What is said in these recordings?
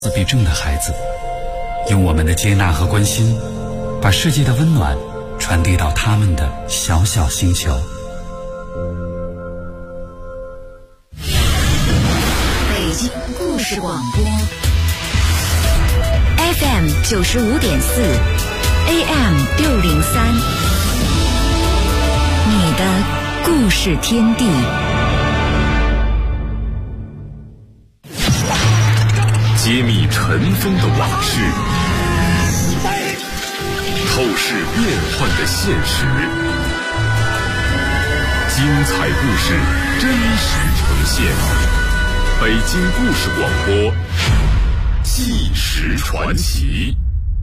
自闭症的孩子，用我们的接纳和关心，把世界的温暖传递到他们的小小星球。 北京故事广播 FM 95.4 AM 603，你的故事天地。 揭秘尘封的往事，透视变幻的现实，精彩故事真实呈现。北京故事广播，纪实传奇。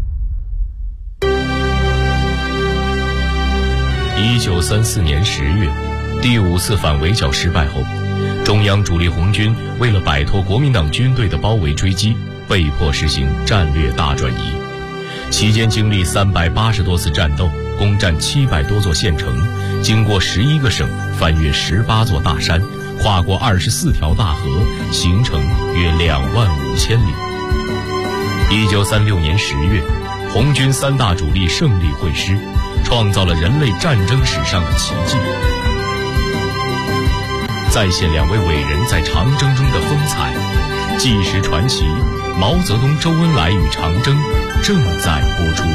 1934年10月，第5次反围剿失败后，中央主力红军为了摆脱国民党军队的包围追击，被迫实行战略大转移。期间经历380多次战斗，攻占700多座县城，经过11个省，翻越18座大山，跨过24条大河，行程约25000里。1936年10月，红军3大主力胜利会师，创造了人类战争史上的奇迹。再现2位伟人在长征中的风采，纪实传奇，毛泽东、周恩来与长征正在播出。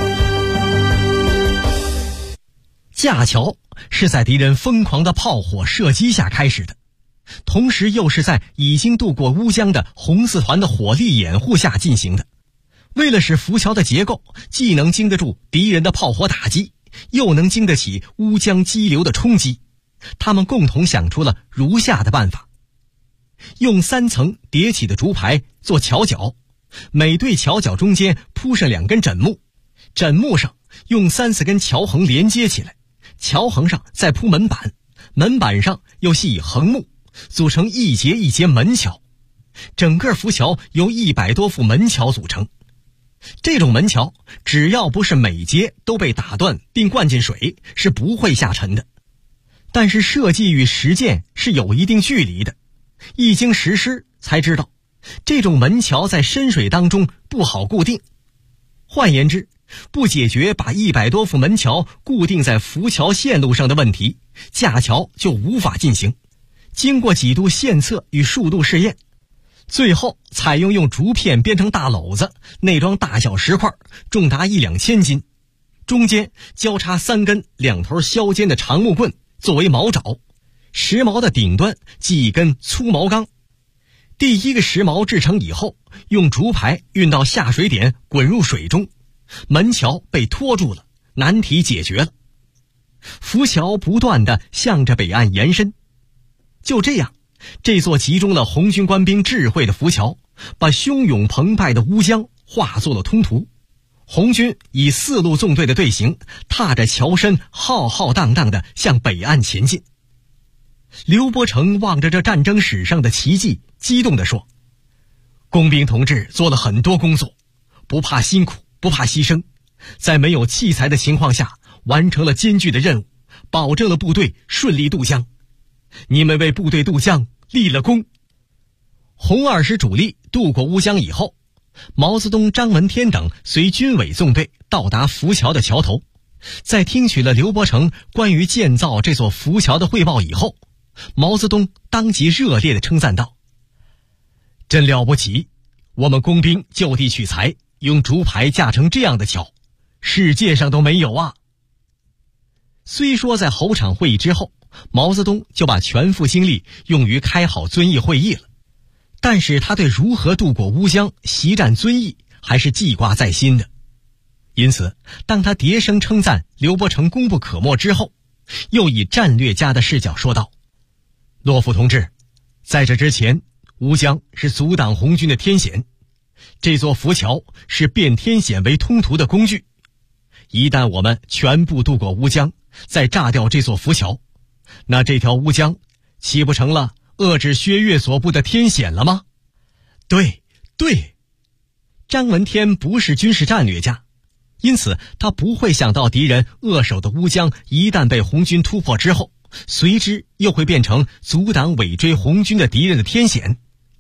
架桥是在敌人疯狂的炮火射击下开始的，同时又是在已经渡过乌江的红四团的火力掩护下进行的。为了使浮桥的结构既能经得住敌人的炮火打击，又能经得起乌江激流的冲击，他们共同想出了如下的办法：用3层叠起的竹排做桥脚，每对桥脚中间铺上2根枕木，枕木上用3-4根桥横连接起来，桥横上再铺门板，门板上又系以横木，组成一节一节门桥。整个浮桥由100多副门桥组成。这种门桥只要不是每节都被打断并灌进水，是不会下沉的。但是设计与实践是有一定距离的，一经实施才知道，这种门桥在深水当中不好固定。换言之，不解决把100多副门桥固定在浮桥线路上的问题，架桥就无法进行。经过几度线测与数度试验，最后采用竹片编成大篓子，内装大小石块，重达1-2千斤，中间交叉3根2头削尖的长木棍作为毛爪，石矛的顶端系一根粗毛钢。第1个石矛制成以后，用竹排运到下水点滚入水中，门桥被拖住了，难题解决了。浮桥不断地向着北岸延伸。就这样，这座集中了红军官兵智慧的浮桥，把汹涌澎湃的乌江化作了通途。红军以4路纵队的队形，踏着桥身浩浩荡荡地向北岸前进。刘伯承望着这战争史上的奇迹，激动地说：工兵同志做了很多工作，不怕辛苦，不怕牺牲，在没有器材的情况下完成了艰巨的任务，保证了部队顺利渡江。你们为部队渡江立了功。红20主力渡过乌江以后，毛泽东、张闻天等随军委纵队到达浮桥的桥头，在听取了刘伯承关于建造这座浮桥的汇报以后，毛泽东当即热烈地称赞道：真了不起，我们工兵就地取材，用竹排架成这样的桥，世界上都没有啊。虽说在侯场会议之后，毛泽东就把全副精力用于开好遵义会议了，但是他对如何渡过乌江、袭占遵义还是记挂在心的。因此，当他迭声称赞刘伯承功不可没之后，又以战略家的视角说道：骆父同志，在这之前，乌江是阻挡红军的天险，这座浮桥是变天险为通途的工具。一旦我们全部渡过乌江，再炸掉这座浮桥，那这条乌江岂不成了遏制薛岳所部的天险了吗？对，张闻天不是军事战略家，因此他不会想到敌人扼守的乌江一旦被红军突破之后，随之又会变成阻挡尾追红军的敌人的天险。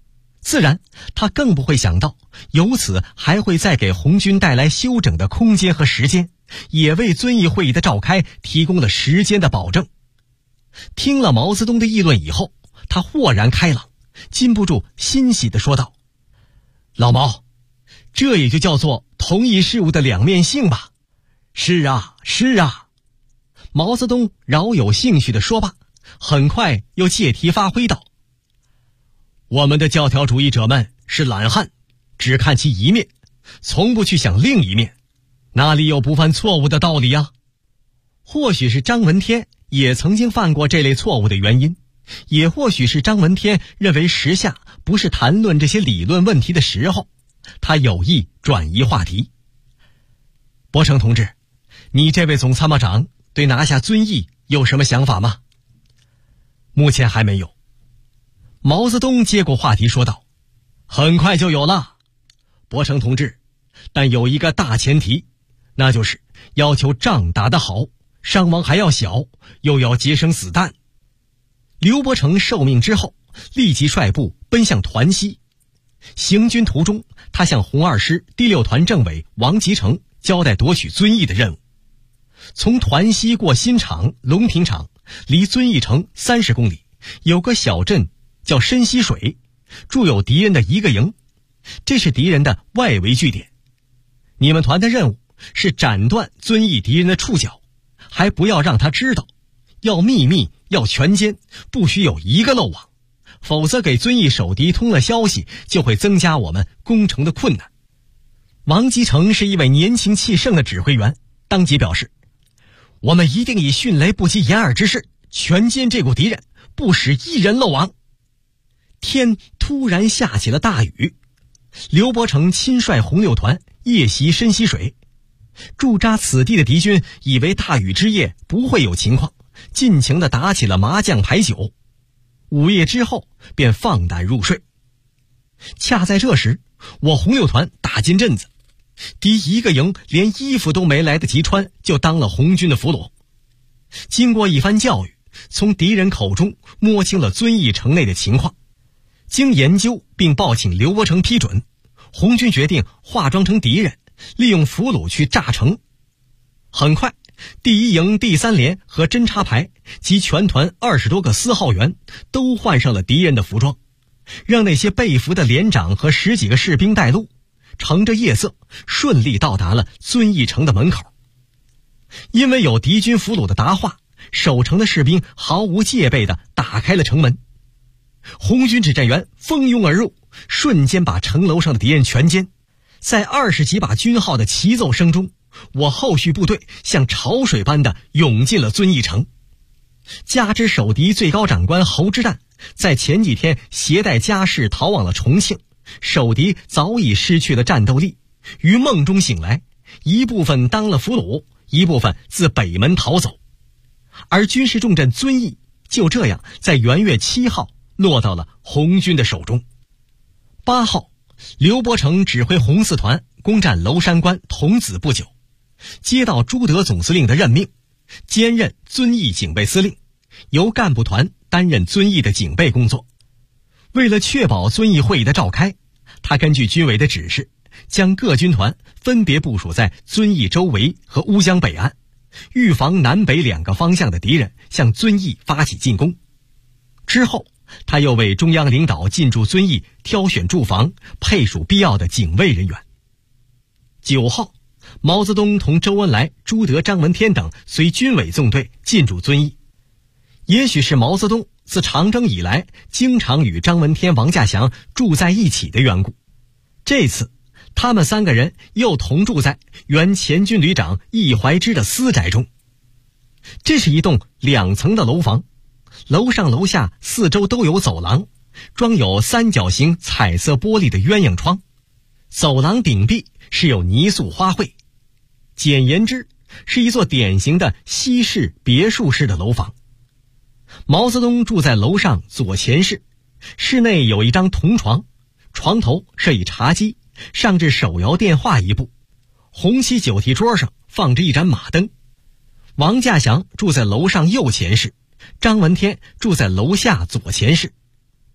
自然他更不会想到，由此还会再给红军带来休整的空间和时间，也为遵义会议的召开提供了时间的保证。听了毛泽东的议论以后，他豁然开朗，禁不住欣喜地说道：老毛，这也就叫做同一事物的两面性吧。是啊，是啊。毛泽东饶有兴趣地说罢，很快又借题发挥道：我们的教条主义者们是懒汉，只看其一面，从不去想另一面，哪里有不犯错误的道理啊？或许是张闻天也曾经犯过这类错误的原因，也或许是张闻天认为时下不是谈论这些理论问题的时候，他有意转移话题。伯承同志，你这位总参谋长对拿下遵义有什么想法吗？目前还没有。毛泽东接过话题说道：很快就有了，伯承同志，但有一个大前提，那就是要求仗打得好，伤亡还要小，又要节省子弹。刘伯承受命之后，立即率部奔向团西。行军途中，他向红二师第6团政委王吉成交代夺取遵义的任务。从团西过新场、龙平场，离遵义城30公里，有个小镇叫深溪水，驻有敌人的一个营，这是敌人的外围据点。你们团的任务是斩断遵义敌人的触角，还不要让他知道，要秘密，要全歼，不许有一个漏网，否则给遵义守敌通了消息，就会增加我们攻城的困难。王吉成是一位年轻气盛的指挥员，当即表示：我们一定以迅雷不及掩耳之势全歼这股敌人，不使一人漏网。天突然下起了大雨，刘伯承亲率红6团夜袭深溪水。驻扎此地的敌军以为大雨之夜不会有情况，尽情地打起了麻将牌九。午夜之后便放胆入睡。恰在这时，我红6团打进镇子，敌一个营连衣服都没来得及穿，就当了红军的俘虏。经过一番教育，从敌人口中摸清了遵义城内的情况。经研究并报请刘伯承批准，红军决定化妆成敌人，利用俘虏去炸城。很快，第1营第3连和侦察排及全团20多个司号员都换上了敌人的服装，让那些被俘的连长和10几个士兵带路，乘着夜色顺利到达了遵义城的门口。因为有敌军俘虏的答话，守城的士兵毫无戒备地打开了城门。红军指战员蜂拥而入，瞬间把城楼上的敌人全歼。在20几把军号的齐奏声中，我后续部队像潮水般的涌进了遵义城。加之守敌最高长官侯之旦在前几天携带家事逃往了重庆，守敌早已失去了战斗力，于梦中醒来，一部分当了俘虏，一部分自北门逃走。而军事重镇遵义就这样在元月7号落到了红军的手中。8号，刘伯承指挥红4团攻占娄山关桐梓不久，接到朱德总司令的任命，兼任遵义警备司令，由干部团担任遵义的警备工作。为了确保遵义会议的召开，他根据军委的指示，将各军团分别部署在遵义周围和乌江北岸，预防南北2个方向的敌人向遵义发起进攻。之后，他又为中央领导进驻遵义挑选驻防，配属必要的警卫人员。9号，毛泽东同周恩来、朱德、张闻天等随军委纵队进驻遵义。也许是毛泽东自长征以来经常与张闻天、王稼祥住在一起的缘故，这次他们3个人又同住在原前军旅长易怀之的私宅中。这是一栋2层的楼房，楼上楼下四周都有走廊，装有3角形彩色玻璃的鸳鸯窗，走廊顶壁是有泥塑花卉。简言之，是一座典型的西式别墅式的楼房。毛泽东住在楼上左前室，室内有一张铜床，床头设以茶几，上置手摇电话一部，红漆酒屉桌上放着一盏马灯。王稼祥住在楼上右前室，张闻天住在楼下左前室。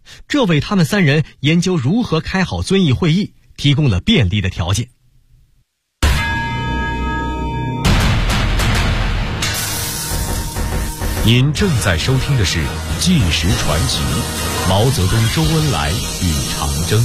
这为他们三人研究如何开好遵义会议提供了便利的条件。 您正在收听的是《纪实传奇》，毛泽东、周恩来与长征。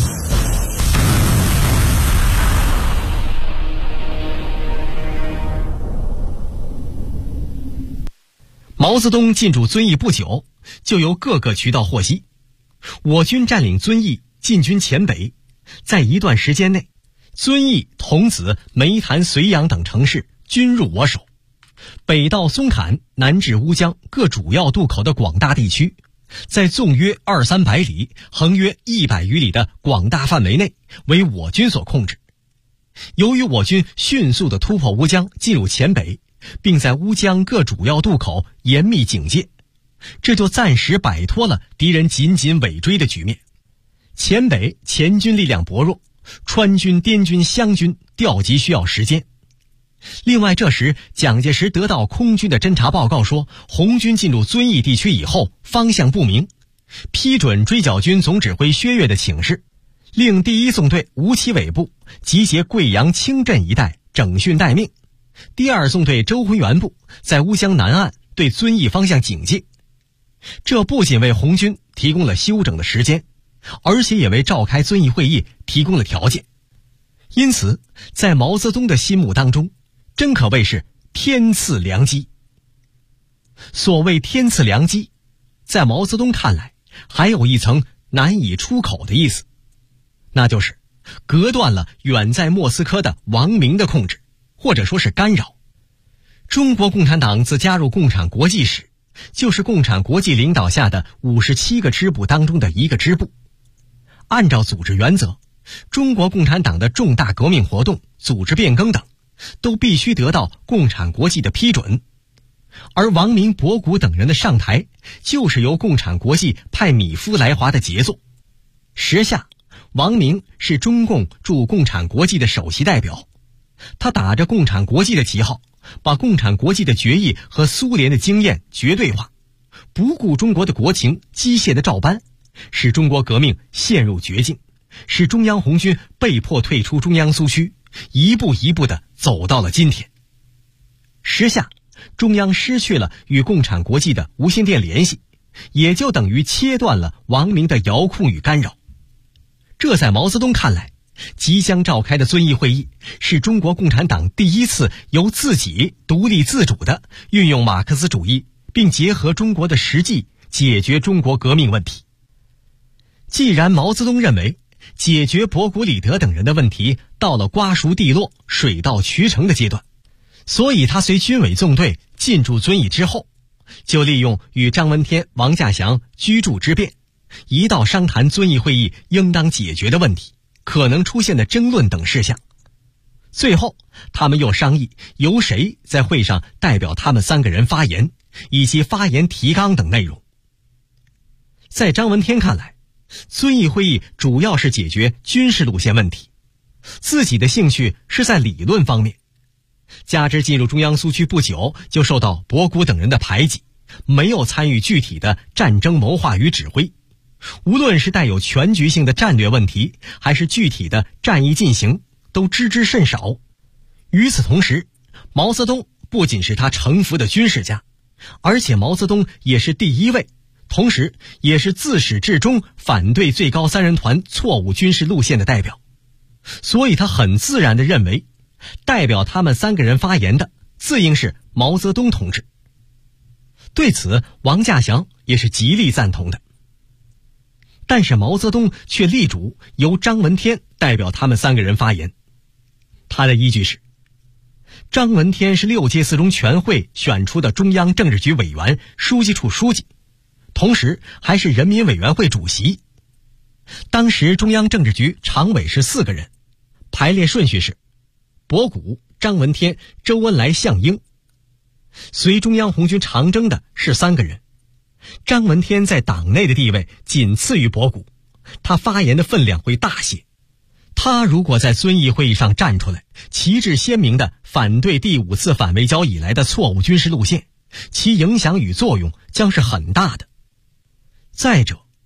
毛泽东进驻遵义不久，就由各个渠道获悉，我军占领遵义，进军黔北，在一段时间内，遵义、桐梓、梅潭、绥阳等城市均入我手。北到松坎，南至乌江各主要渡口的广大地区，在纵约200-300里、横约100余里的广大范围内，为我军所控制。由于我军迅速地突破乌江，进入黔北，并在乌江各主要渡口严密警戒，这就暂时摆脱了敌人紧紧尾追的局面。黔北前军力量薄弱，川军、滇军、湘军调集需要时间。另外，这时蒋介石得到空军的侦察报告说，红军进入遵义地区以后方向不明，批准追剿军总指挥薛岳的请示，令第一纵队吴奇伟部集结贵阳清镇一带整训待命，第二纵队周浑元部在乌江南岸对遵义方向警戒。这不仅为红军提供了休整的时间，而且也为召开遵义会议提供了条件。因此，在毛泽东的心目当中，真可谓是天赐良机。所谓天赐良机，在毛泽东看来，还有一层难以出口的意思，那就是隔断了远在莫斯科的王明的控制，或者说是干扰。中国共产党自加入共产国际时，就是共产国际领导下的57个支部当中的一个支部。按照组织原则，中国共产党的重大革命活动、组织变更等，都必须得到共产国际的批准。而王明、博古等人的上台，就是由共产国际派米夫来华的杰作。时下，王明是中共驻共产国际的首席代表，他打着共产国际的旗号，把共产国际的决议和苏联的经验绝对化，不顾中国的国情，机械的照搬，使中国革命陷入绝境，使中央红军被迫退出中央苏区，一步一步地走到了今天。时下，中央失去了与共产国际的无线电联系，也就等于切断了王明的遥控与干扰。这在毛泽东看来，即将召开的遵义会议是中国共产党第一次由自己独立自主地运用马克思主义，并结合中国的实际解决中国革命问题。既然毛泽东认为解决博古、李德等人的问题到了瓜熟蒂落、水到渠成的阶段，所以他随军委纵队进驻遵义之后，就利用与张闻天、王稼祥居住之便，一道商谈遵义会议应当解决的问题、可能出现的争论等事项。最后，他们又商议由谁在会上代表他们3个人发言，以及发言提纲等内容。在张闻天看来，遵义会议主要是解决军事路线问题，自己的兴趣是在理论方面，加之进入中央苏区不久就受到博古等人的排挤，没有参与具体的战争谋划与指挥，无论是带有全局性的战略问题，还是具体的战役进行，都知之甚少。与此同时，毛泽东不仅是他臣服的军事家，而且毛泽东也是第一位，同时也是自始至终反对最高3人团错误军事路线的代表，所以他很自然地认为，代表他们3个人发言的自应是毛泽东同志。对此，王稼祥也是极力赞同的。但是毛泽东却力主由张闻天代表他们3个人发言。他的依据是，张闻天是6届4中全会选出的中央政治局委员、书记处书记，同时还是人民委员会主席。当时中央政治局常委是4个人，排列顺序是博古、张闻天、周恩来、项英。随中央红军长征的是3个人，张闻天在党内的地位仅次于博古，他发言的分量会大些。他如果在遵义会议上站出来，旗帜鲜明地反对第5次反围剿以来的错误军事路线，其影响与作用将是很大的。再者，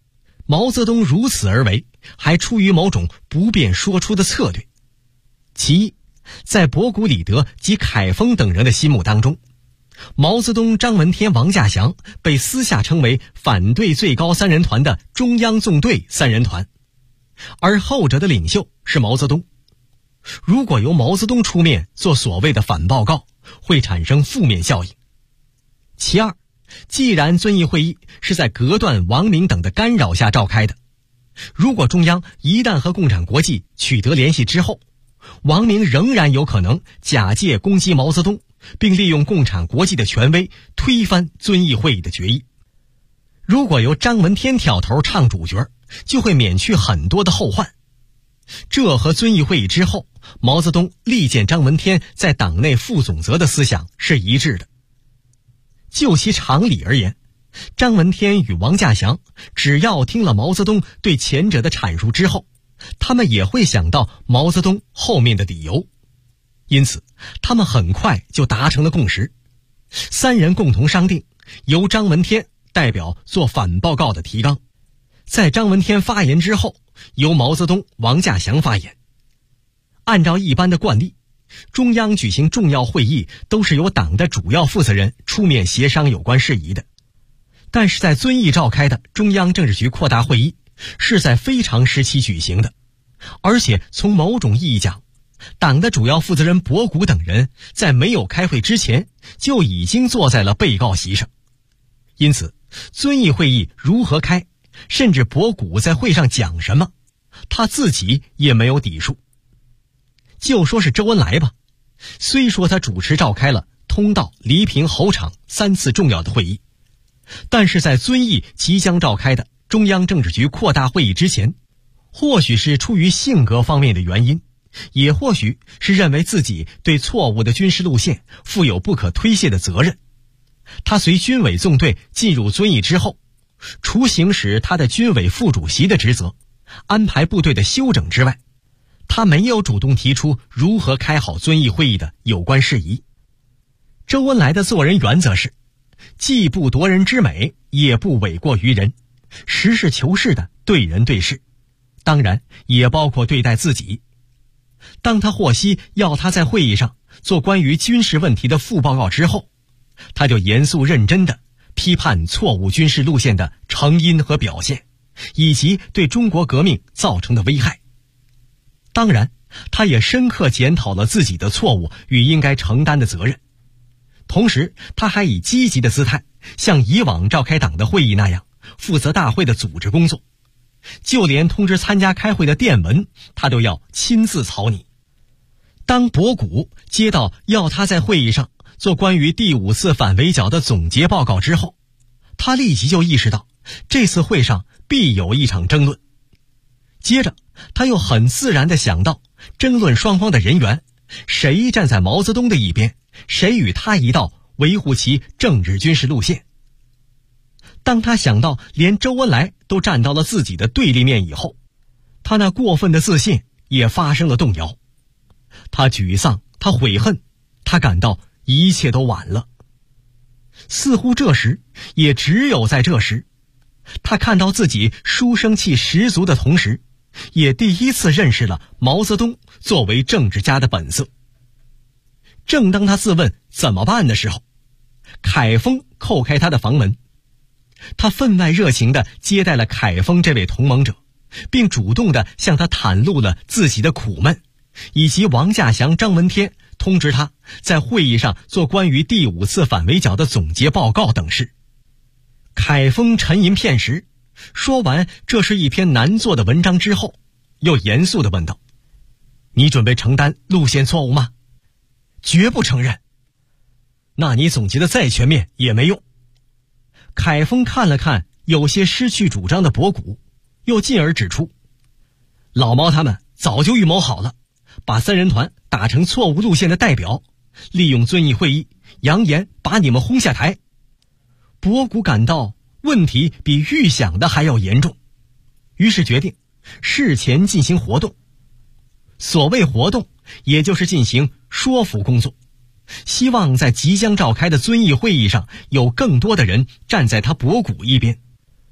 毛泽东如此而为，还出于某种不便说出的策略。其一，在博古、李德及凯丰等人的心目当中，毛泽东、张闻天、王稼祥被私下称为反对最高三人团的中央纵队三人团，而后者的领袖是毛泽东。如果由毛泽东出面做所谓的反报告，会产生负面效应。其二，既然遵义会议是在隔断、王明等的干扰下召开的，如果中央一旦和共产国际取得联系之后，王明仍然有可能假借攻击毛泽东，并利用共产国际的权威推翻遵义会议的决议。如果由张闻天挑头唱主角，就会免去很多的后患。这和遵义会议之后毛泽东力荐张闻天在党内副总责的思想是一致的。就其常理而言，张闻天与王稼祥只要听了毛泽东对前者的阐述之后，他们也会想到毛泽东后面的理由，因此他们很快就达成了共识。三人共同商定，由张闻天代表做反报告的提纲，在张闻天发言之后，由毛泽东、王稼祥发言。按照一般的惯例，中央举行重要会议都是由党的主要负责人出面协商有关事宜的，但是在遵义召开的中央政治局扩大会议是在非常时期举行的，而且从某种意义讲，党的主要负责人博古等人在没有开会之前就已经坐在了被告席上。因此遵义会议如何开，甚至博古在会上讲什么，他自己也没有底数。就说是周恩来吧，虽说他主持召开了通道、黎平、侯场3次重要的会议，但是在遵义即将召开的中央政治局扩大会议之前，或许是出于性格方面的原因，也或许是认为自己对错误的军事路线负有不可推卸的责任，他随军委纵队进入遵义之后，除行使他的军委副主席的职责，安排部队的休整之外，他没有主动提出如何开好遵义会议的有关事宜。周恩来的做人原则是，既不夺人之美，也不诿过于人，实事求是的对人对事，当然也包括对待自己。当他获悉要他在会议上做关于军事问题的副报告之后，他就严肃认真地批判错误军事路线的成因和表现，以及对中国革命造成的危害。当然，他也深刻检讨了自己的错误与应该承担的责任。同时，他还以积极的姿态，像以往召开党的会议那样，负责大会的组织工作。就连通知参加开会的电文，他都要亲自草拟。当博古接到要他在会议上做关于第5次反围剿的总结报告之后，他立即就意识到这次会上必有一场争论。接着他又很自然地想到争论双方的人员，谁站在毛泽东的一边，谁与他一道维护其政治军事路线。当他想到连周恩来都站到了自己的对立面以后，他那过分的自信也发生了动摇。他沮丧，他悔恨，他感到一切都晚了。似乎这时，也只有在这时，他看到自己书生气十足的同时，也第一次认识了毛泽东作为政治家的本色。正当他自问怎么办的时候，凯丰叩开他的房门。他分外热情地接待了凯丰这位同盟者，并主动地向他袒露了自己的苦闷，以及王稼祥、张闻天通知他在会议上做关于第5次反围剿的总结报告等事。凯丰沉吟片时，说完这是一篇难做的文章之后，又严肃地问道：“你准备承担路线错误吗？”“绝不承认。”“那你总结的再全面也没用。”凯丰看了看有些失去主张的博古，又进而指出，老毛他们早就预谋好了，把三人团打成错误路线的代表，利用遵义会议扬言把你们轰下台。博古感到问题比预想的还要严重，于是决定事前进行活动。所谓活动，也就是进行说服工作，希望在即将召开的遵义会议上有更多的人站在他博古一边。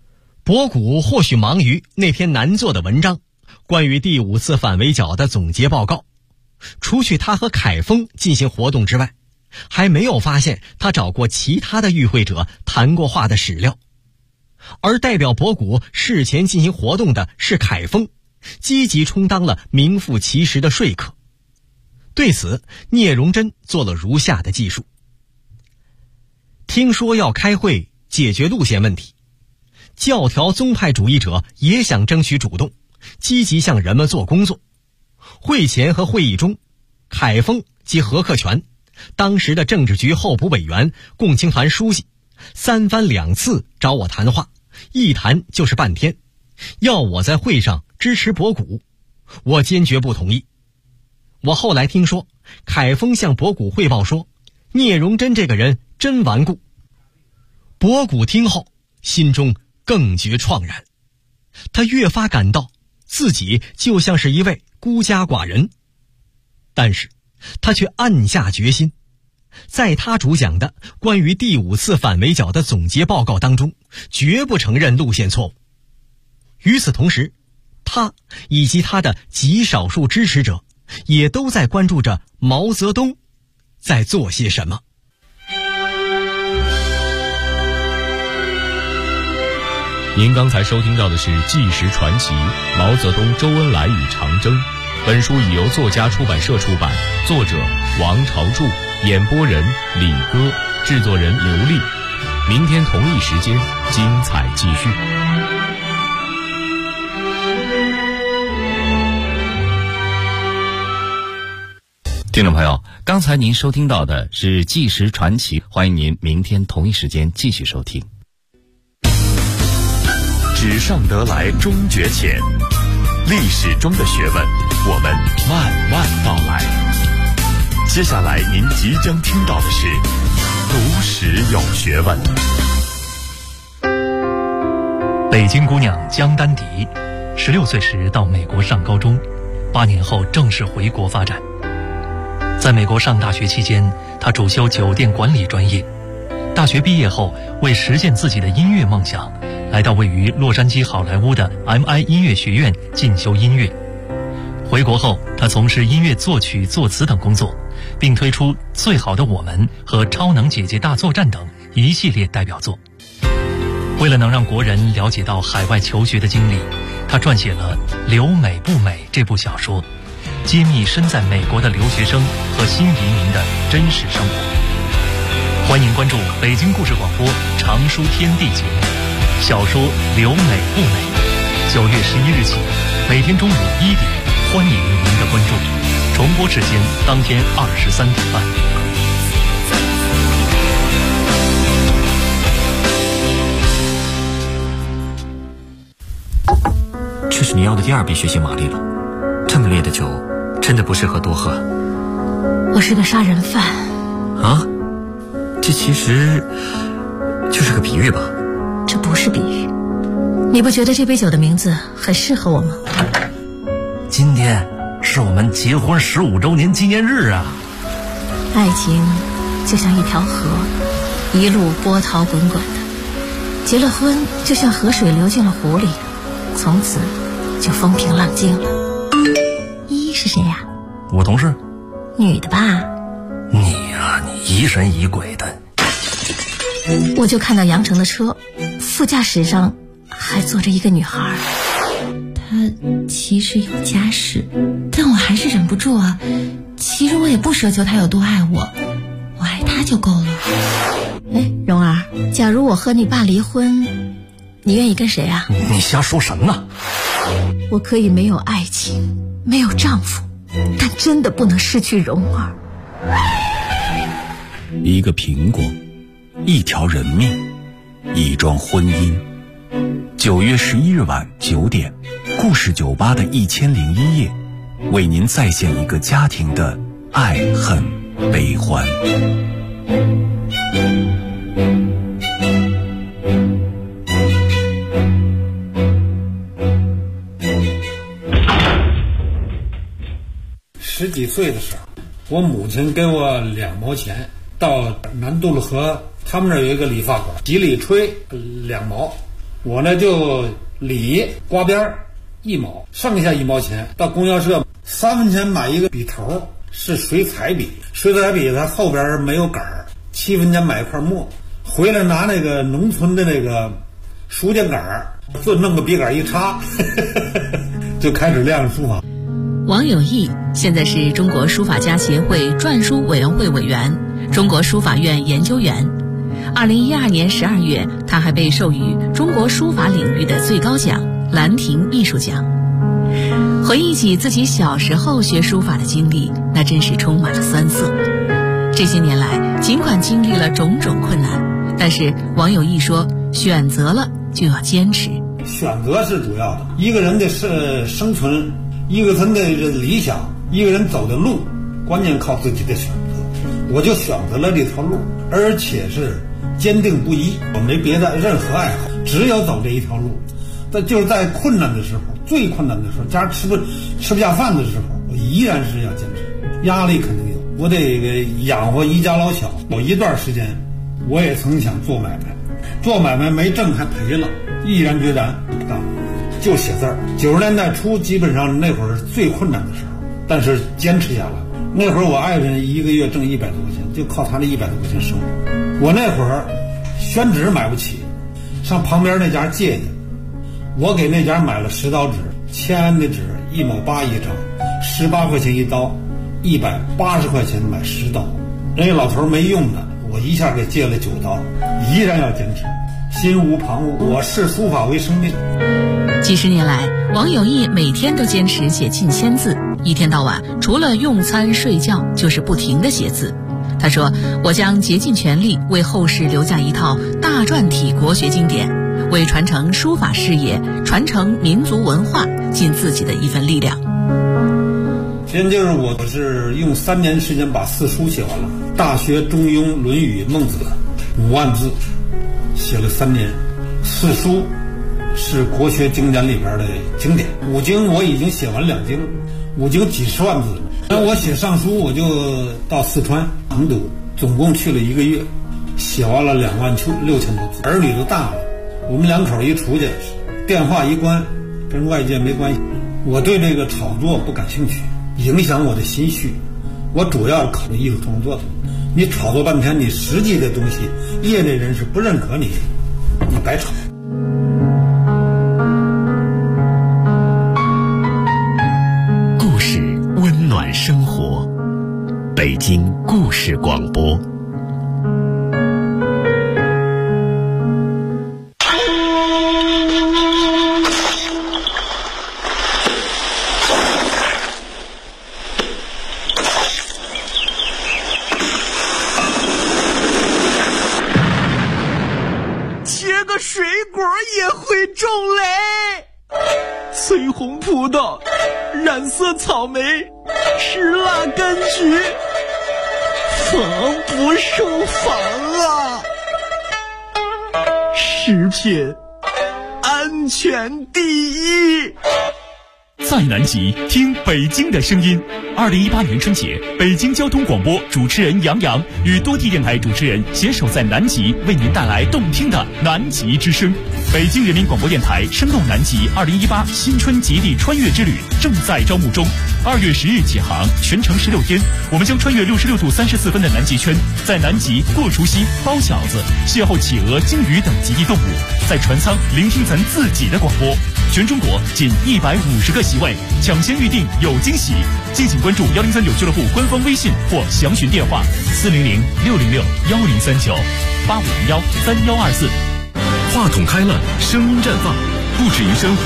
博古或许忙于那篇难做的文章，关于第5次反围剿的总结报告。除去他和凯丰进行活动之外，还没有发现他找过其他的与会者谈过话的史料。而代表博古事前进行活动的是凯丰，积极充当了名副其实的说客。对此，聂荣臻做了如下的记述：听说要开会解决路线问题，教条宗派主义者也想争取主动，积极向人们做工作。会前和会议中，凯丰及何克全，当时的政治局候补委员、共青团书记，3番2次找我谈话，一谈就是半天，要我在会上支持博古，我坚决不同意。我后来听说，凯丰向博古汇报说，聂荣臻这个人真顽固。博古听后，心中更觉怆然，他越发感到自己就像是一位孤家寡人。但是他却暗下决心，在他主讲的关于第5次反围剿的总结报告当中，绝不承认路线错误。与此同时，他以及他的极少数支持者也都在关注着毛泽东在做些什么。 您刚才收听到的是《纪实传奇：毛泽东、周恩来与长征》。本书已由作家出版社出版，作者王朝柱，演播人李歌，制作人刘丽。明天同一时间，精彩继续。 听众朋友，刚才您收听到的是《纪实传奇》，欢迎您明天同一时间继续收听。 纸上得来终觉浅，历史中的学问，我们慢慢道来。接下来您即将听到的是读史有学问。 北京姑娘江丹迪，16岁时到美国上高中，8年后正式回国发展。在美国上大学期间，她主修酒店管理专业。大学毕业后，为实现自己的音乐梦想，来到位于洛杉矶好莱坞的 MI 音乐学院进修音乐。回国后，他从事音乐作曲、作词等工作，并推出《最好的我们》和《超能姐姐大作战》等一系列代表作。为了能让国人了解到海外求学的经历，他撰写了《留美不美》这部小说，揭秘身在美国的留学生和新移民的真实生活。欢迎关注北京故事广播常书天地节目，小说《留美不美》，9月11日起，每天中午1点，欢迎您的关注。重播时间当天23点半。 这是你要的第2笔血腥玛丽了，这么烈的酒真的不适合多喝。 我是个杀人犯啊？这其实就是个比喻吧？ 这不是比喻。你不觉得这杯酒的名字很适合我吗？ 今天是我们结婚15周年纪念日啊！ 爱情就像一条河，一路波涛滚滚的。结了婚就像河水流进了湖里，从此就风平浪静了。依依是谁呀？ 我同事。 女的吧？ 你呀，你疑神疑鬼的。 我就看到杨成的车，副驾驶上还坐着一个女孩。她其实有家室，但我还是忍不住啊。其实我也不奢求她有多爱我，我爱她就够了。哎，蓉儿，假如我和你爸离婚，你愿意跟谁啊？ 你瞎说什么呢？ 我可以没有爱情，没有丈夫，但真的不能失去蓉儿。 一个苹果，一条人命，一桩婚姻。9月11日晚9点，故事酒吧的1001夜，为您再现一个家庭的爱恨悲欢。 10几岁的时候，我母亲给我2毛钱，到南渡路河，他们那儿有一个理发馆，洗里吹2毛， 我呢就理刮边1毛，剩下1毛钱到供销社3分钱买一个笔头，是水彩笔，水彩笔它后边没有杆儿，7分钱买一块墨，回来拿那个农村的那个书架杆儿，就弄个笔杆一插就开始练书法。 王有义现在是中国书法家协会篆书委员会委员、中国书法院研究员。2012年12月，他还被授予中国书法领域的最高奖兰亭艺术奖。回忆起自己小时候学书法的经历，那真是充满了酸涩。这些年来，尽管经历了种种困难，但是王有义说，选择了就要坚持。 选择是主要的，一个人的生存，一个人的理想，一个人走的路，关键靠自己的选择。我就选择了这条路，而且是坚定不移，我没别的任何爱好，只有走这一条路。但就是在困难的时候，最困难的时候，家吃不下饭的时候，我依然是要坚持。压力肯定有，我得养活一家老小。有一段时间，我也曾想做买卖，做买卖没挣还赔了，毅然决然不干，就写字儿。90年代初，基本上那会儿最困难的时候，但是坚持下来。那会儿我爱人一个月挣100多块钱，就靠他那100多块钱生活。我那会儿宣纸买不起，上旁边那家借去，我给那家买了10刀纸，签安的纸1毛8一张，18块钱一刀，180块钱买10刀。人家老头没用的，我一下给借了9刀，依然要坚持，心无旁骛。我视书法为生命。 几十年来，王有义每天都坚持写近1000字，一天到晚除了用餐睡觉就是不停地写字。他说，我将竭尽全力为后世留下一套大篆体国学经典，为传承书法事业、传承民族文化尽自己的一份力量。 先就是我是用3年时间把4书写完了，《大学》《中庸》《论语》《孟子》5万字，写了3年。4书是国学经典里边的经典，5经我已经写完2经，5经几十万字。那我写上书，我就到四川成都，总共去了1个月，写完了26000多字。儿女都大了，我们2口一出去，电话一关，跟外界没关系。我对这个炒作不感兴趣，影响我的心绪。我主要考虑艺术创作的。你炒作半天，你实际的东西，业内人士不认可你，你白炒。 故事温暖生活，北京故事广播。 水果也会种雷，翠红葡萄，染色草莓，石蜡柑橘，防不胜防啊！食品安全第一。 在南极听北京的声音。2018年春节，北京交通广播主持人杨洋与多地电台主持人携手在南极，为您带来动听的南极之声。北京人民广播电台声动南极2018新春极地穿越之旅正在招募中，2月10日起航，全程16天，我们将穿越66度34分的南极圈，在南极过除夕、包饺子，邂逅企鹅、鲸鱼等极地动物，在船舱聆听咱自己的广播。全中国仅150个席位，抢先预定有惊喜。敬请关注1039俱乐部官方微信或详询电话400-606-1039 8501-3124。话筒开了，声音绽放，不止一声